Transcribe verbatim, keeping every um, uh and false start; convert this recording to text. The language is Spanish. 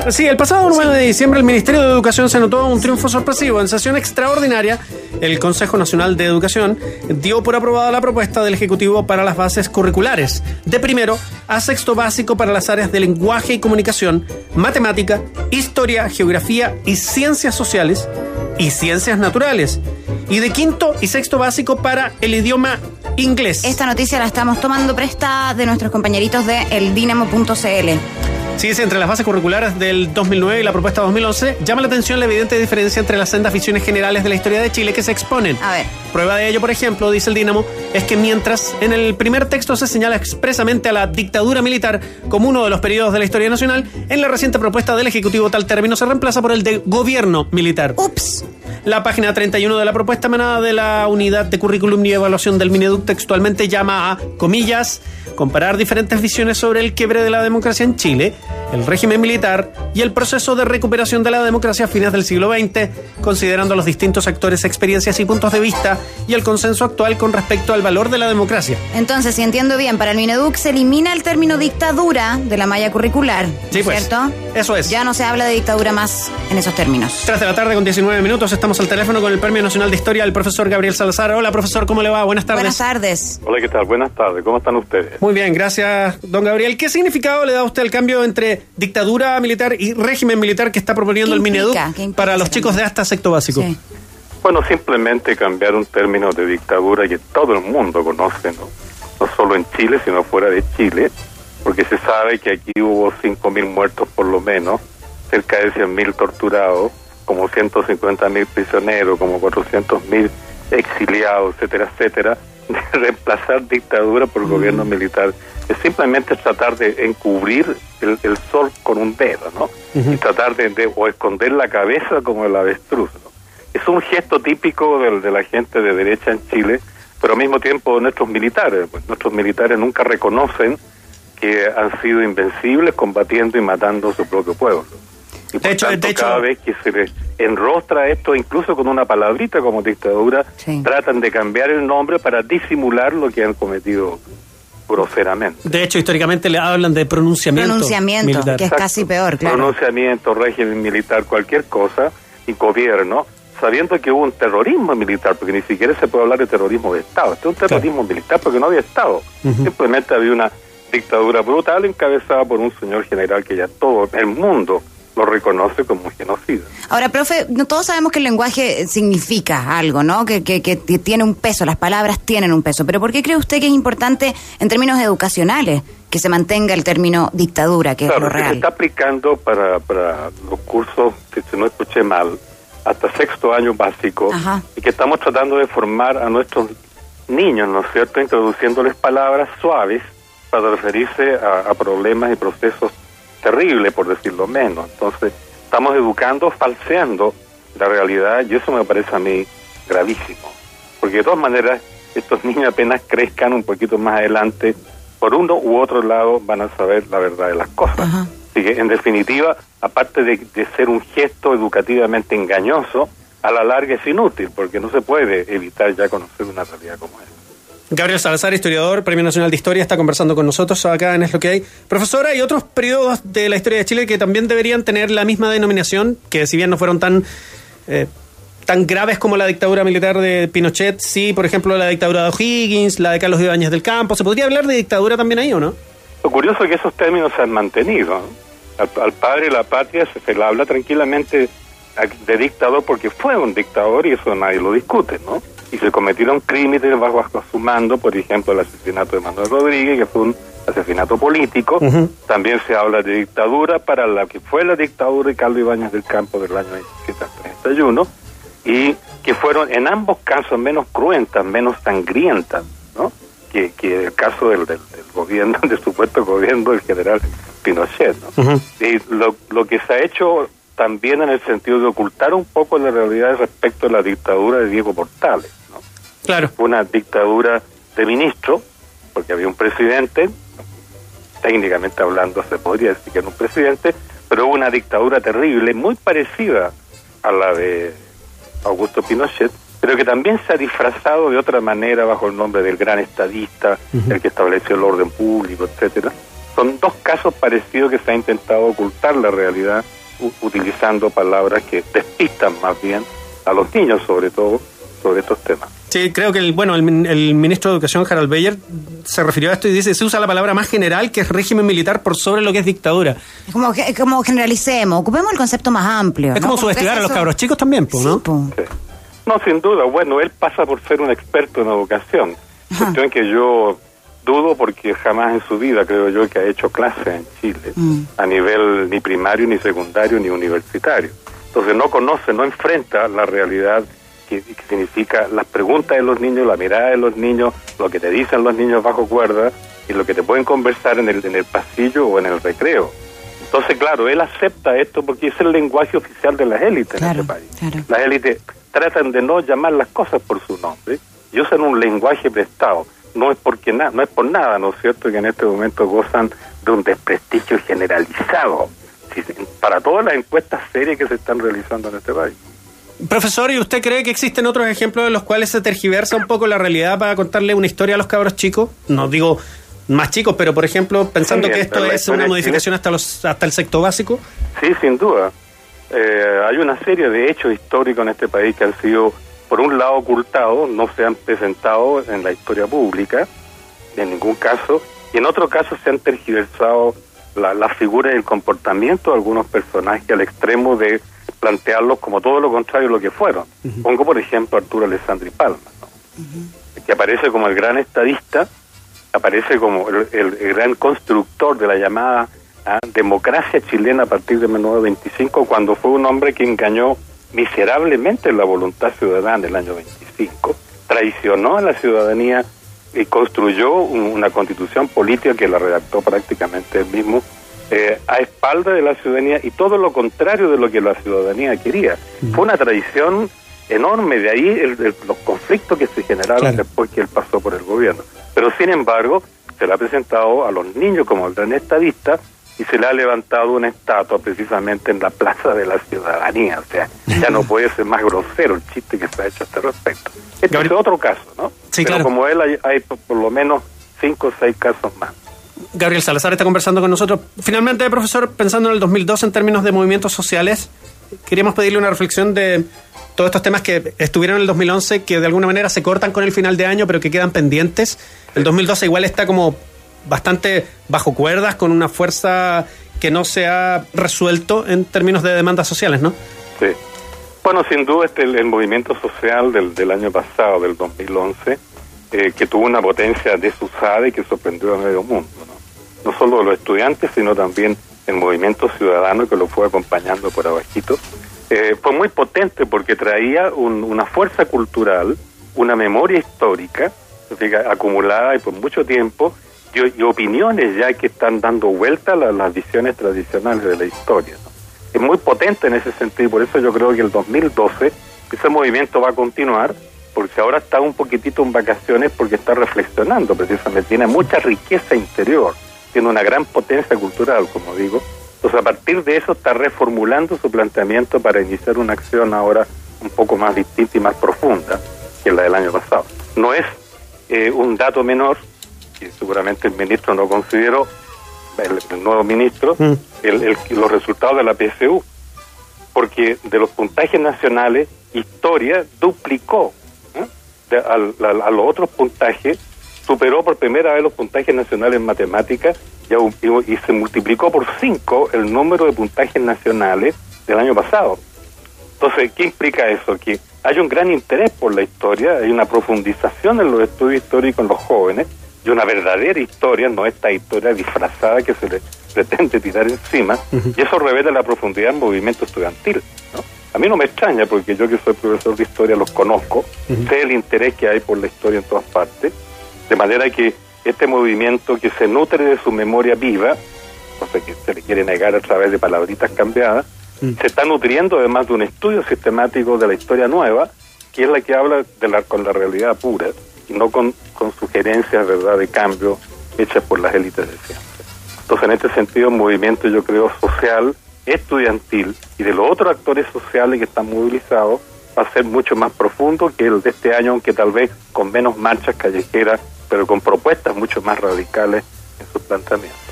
Sí, el pasado nueve de diciembre el Ministerio de Educación se anotó un triunfo sorpresivo. En sesión extraordinaria, el Consejo Nacional de Educación dio por aprobada la propuesta del Ejecutivo para las bases curriculares, de primero a sexto básico para las áreas de lenguaje y comunicación, matemática, historia, geografía y ciencias sociales y ciencias naturales, y de quinto y sexto básico para el idioma inglés. Esta noticia la estamos tomando prestada de nuestros compañeritos de el dinamo punto c l. Sí, es entre las bases curriculares del dos mil nueve y la propuesta dos mil once, llama la atención la evidente diferencia entre las sendas visiones generales de la historia de Chile que se exponen. A ver. Prueba de ello, por ejemplo, dice el Dínamo, es que mientras en el primer texto se señala expresamente a la dictadura militar como uno de los periodos de la historia nacional, en la reciente propuesta del Ejecutivo tal término se reemplaza por el de gobierno militar. Ups. La página treinta y uno de la propuesta emanada de la Unidad de Currículum y Evaluación del Mineduc textualmente llama a, comillas, comparar diferentes visiones sobre el quiebre de la democracia en Chile, el régimen militar y el proceso de recuperación de la democracia a fines del siglo veinte, considerando los distintos actores, experiencias y puntos de vista y el consenso actual con respecto al valor de la democracia. Entonces, si entiendo bien, para el Mineduc se elimina el término dictadura de la malla curricular, sí, pues, ¿cierto? Eso es. Ya no se habla de dictadura más en esos términos. Tres de la tarde con diecinueve minutos, estamos al teléfono con el Premio Nacional de Historia, el profesor Gabriel Salazar. Hola, profesor, ¿cómo le va? Buenas tardes. Buenas tardes. Hola, ¿qué tal? Buenas tardes, ¿cómo están ustedes? Muy bien, gracias, don Gabriel. ¿Qué significado le da usted al cambio entre dictadura militar y régimen militar que está proponiendo el Mineduc para los chicos de hasta sexto básico? Sí. Bueno, simplemente cambiar un término de dictadura que todo el mundo conoce, ¿no? No solo en Chile, sino fuera de Chile, porque se sabe que aquí hubo cinco mil muertos por lo menos, cerca de cien mil torturados, como ciento cincuenta mil prisioneros, como cuatrocientos mil exiliados, etcétera, etcétera. De reemplazar dictadura por gobierno militar es simplemente tratar de encubrir el, el sol con un dedo, ¿no? Uh-huh. Y tratar de, de o esconder la cabeza como el avestruz, ¿no? Es un gesto típico de, de la gente de derecha en Chile, pero al mismo tiempo nuestros militares, pues nuestros militares nunca reconocen que han sido invencibles combatiendo y matando a su propio pueblo. Y por de hecho, tanto, de hecho, cada vez que se les enrostra esto, incluso con una palabrita como dictadura, sí, tratan de cambiar el nombre para disimular lo que han cometido groseramente. De hecho, históricamente le hablan de pronunciamiento. Pronunciamiento, militar, que es Exacto. Casi peor, claro. Pronunciamiento, régimen militar, cualquier cosa, y gobierno, sabiendo que hubo un terrorismo militar, porque ni siquiera se puede hablar de terrorismo de Estado. Este es un terrorismo claro. militar porque no había Estado. Uh-huh. Simplemente había una dictadura brutal encabezada por un señor general que ya todo el mundo lo reconoce como genocida. Ahora, profe, todos sabemos que el lenguaje significa algo, ¿no? Que, que, que tiene un peso, las palabras tienen un peso. Pero ¿por qué cree usted que es importante en términos educacionales que se mantenga el término dictadura, que claro, es lo real? Se está aplicando para, para los cursos, si no escuché mal, hasta sexto año básico. Ajá. Y que estamos tratando de formar a nuestros niños, ¿no es cierto?, introduciéndoles palabras suaves para referirse a, a problemas y procesos terribles, por decirlo menos. Entonces, estamos educando, falseando la realidad, y eso me parece a mí gravísimo. Porque de todas maneras, estos niños apenas crezcan un poquito más adelante, por uno u otro lado van a saber la verdad de las cosas. Ajá. Así que, en definitiva, aparte de, de ser un gesto educativamente engañoso, a la larga es inútil, porque no se puede evitar ya conocer una realidad como esta. Gabriel Salazar, historiador, Premio Nacional de Historia, está conversando con nosotros acá en Es lo que hay. Profesora, hay otros periodos de la historia de Chile que también deberían tener la misma denominación, que si bien no fueron tan eh, tan graves como la dictadura militar de Pinochet, sí, por ejemplo, la dictadura de O'Higgins, la de Carlos Ibáñez del Campo. ¿Se podría hablar de dictadura también ahí o no? Lo curioso es que esos términos se han mantenido, ¿no? Al, al padre de la patria se, se le habla tranquilamente de dictador porque fue un dictador y eso nadie lo discute, ¿no? Y se cometieron crímenes bajo, bajo su mando, por ejemplo, el asesinato de Manuel Rodríguez, que fue un asesinato político. Uh-huh. También se habla de dictadura para la que fue la dictadura de Carlos Ibáñez del Campo del año veintisiete al treinta y uno, y que fueron en ambos casos menos cruentas, menos sangrientas, ¿no? Que, que el caso del, del, del gobierno, del supuesto gobierno del general Pinochet, ¿no? Uh-huh. Y lo, lo que se ha hecho también en el sentido de ocultar un poco la realidad respecto a la dictadura de Diego Portales, ¿no? Claro. Una dictadura de ministro, porque había un presidente, técnicamente hablando se podría decir que era un presidente, pero hubo una dictadura terrible, muy parecida a la de Augusto Pinochet, pero que también se ha disfrazado de otra manera bajo el nombre del gran estadista, uh-huh. el que estableció el orden público, etcétera. Son dos casos parecidos que se ha intentado ocultar la realidad u- utilizando palabras que despistan más bien a los niños, sobre todo, sobre estos temas. Sí, creo que el, bueno, el, el ministro de Educación, Harald Beyer, se refirió a esto y dice, se usa la palabra más general, que es régimen militar, por sobre lo que es dictadura. Es como, que- como generalicemos, ocupemos el concepto más amplio. Es ¿no? como subestimar ¿Qué es a los eso? cabros chicos también, pues, ¿no? Sí, po. Sí. No, sin duda. Bueno, él pasa por ser un experto en educación. Ajá. Cuestión que yo dudo porque jamás en su vida creo yo que ha hecho clases en Chile, Mm. a nivel ni primario, ni secundario, ni universitario. Entonces no conoce, no enfrenta la realidad que, que significa las preguntas de los niños, la mirada de los niños, lo que te dicen los niños bajo cuerda y lo que te pueden conversar en el, en el pasillo o en el recreo. Entonces, claro, él acepta esto porque es el lenguaje oficial de las élites Claro, en este país. claro. Las élites tratan de no llamar las cosas por su nombre y usan un lenguaje prestado. No es porque na- no es por nada, ¿no es cierto?, que en este momento gozan de un desprestigio generalizado sí, para todas las encuestas serias que se están realizando en este país. Profesor, ¿y usted cree que existen otros ejemplos en los cuales se tergiversa un poco la realidad para contarle una historia a los cabros chicos? No digo más chicos, pero por ejemplo, pensando Sí, que esto la es historia una de modificación hasta los hasta el sexto básico. Sí, sin duda. Eh, hay una serie de hechos históricos en este país que han sido, por un lado, ocultados, no se han presentado en la historia pública, en ningún caso, y en otro caso se han tergiversado la, la figura y el comportamiento de algunos personajes al extremo de plantearlos como todo lo contrario de lo que fueron. Uh-huh. Pongo, por ejemplo, a Arturo Alessandri Palma, ¿no? Uh-huh. Que aparece como el gran estadista, aparece como el, el, el gran constructor de la llamada ¿ah? democracia chilena a partir de mil novecientos veinticinco, cuando fue un hombre que engañó miserablemente la voluntad ciudadana en el año veinticinco, traicionó a la ciudadanía y construyó un, una constitución política que la redactó prácticamente él mismo, eh, a espalda de la ciudadanía y todo lo contrario de lo que la ciudadanía quería. Mm. Fue una traición enorme, de ahí el, el, los conflictos que se generaron claro. después que él pasó por el gobierno. Pero sin embargo, se le ha presentado a los niños como el gran estadista y se le ha levantado una estatua precisamente en la Plaza de la Ciudadanía. O sea, ya no puede ser más grosero el chiste que se ha hecho a este respecto. Este Gabriel. Es otro caso, ¿no? Sí, Pero claro. como él hay, hay por lo menos cinco o seis casos más. Gabriel Salazar está conversando con nosotros. Finalmente, profesor, pensando en el dos mil dos en términos de movimientos sociales, queríamos pedirle una reflexión de todos estos temas que estuvieron en el dos mil once, que de alguna manera se cortan con el final de año, pero que quedan pendientes. El dos mil doce igual está como bastante bajo cuerdas, con una fuerza que no se ha resuelto en términos de demandas sociales, ¿no? Sí. Bueno, sin duda este el, el movimiento social del, del año pasado, del dos mil once, eh, que tuvo una potencia desusada y que sorprendió a medio mundo, ¿no? No solo los estudiantes, sino también el movimiento ciudadano que lo fue acompañando por abajito. Eh, fue muy potente porque traía un, una fuerza cultural, una memoria histórica, fíjate, acumulada y por mucho tiempo, y, y opiniones ya que están dando vuelta a la, las visiones tradicionales de la historia, ¿no? Es muy potente en ese sentido, y por eso yo creo que el dos mil doce ese movimiento va a continuar, porque ahora está un poquitito en vacaciones porque está reflexionando precisamente, tiene mucha riqueza interior, tiene una gran potencia cultural, como digo. Entonces a partir de eso está reformulando su planteamiento para iniciar una acción ahora un poco más distinta y más profunda que la del año pasado. No es eh, un dato menor, que seguramente el ministro no consideró, el, el nuevo ministro, mm. el, el, los resultados de la P S U, porque de los puntajes nacionales, Historia duplicó ¿eh? de, a, a, a los otros puntajes, superó por primera vez los puntajes nacionales en matemáticas y, y, y se multiplicó por cinco el número de puntajes nacionales del año pasado. Entonces, ¿qué implica eso? Que hay un gran interés por la historia, hay una profundización en los estudios históricos en los jóvenes, y una verdadera historia, no esta historia disfrazada que se le pretende tirar encima, uh-huh. y eso revela la profundidad del movimiento estudiantil, ¿no? A mí no me extraña, porque yo que soy profesor de historia los conozco, uh-huh. sé el interés que hay por la historia en todas partes, de manera que este movimiento que se nutre de su memoria viva, cosa que se le quiere negar a través de palabritas cambiadas, uh-huh. se está nutriendo además de un estudio sistemático de la historia nueva, que es la que habla de la, con la realidad pura, y no con, con sugerencias, ¿verdad?, de cambio hechas por las élites de ciencia. Entonces, en este sentido, un movimiento, yo creo, social, estudiantil, y de los otros actores sociales que están movilizados, va a ser mucho más profundo que el de este año, aunque tal vez con menos marchas callejeras, pero con propuestas mucho más radicales en sus planteamientos.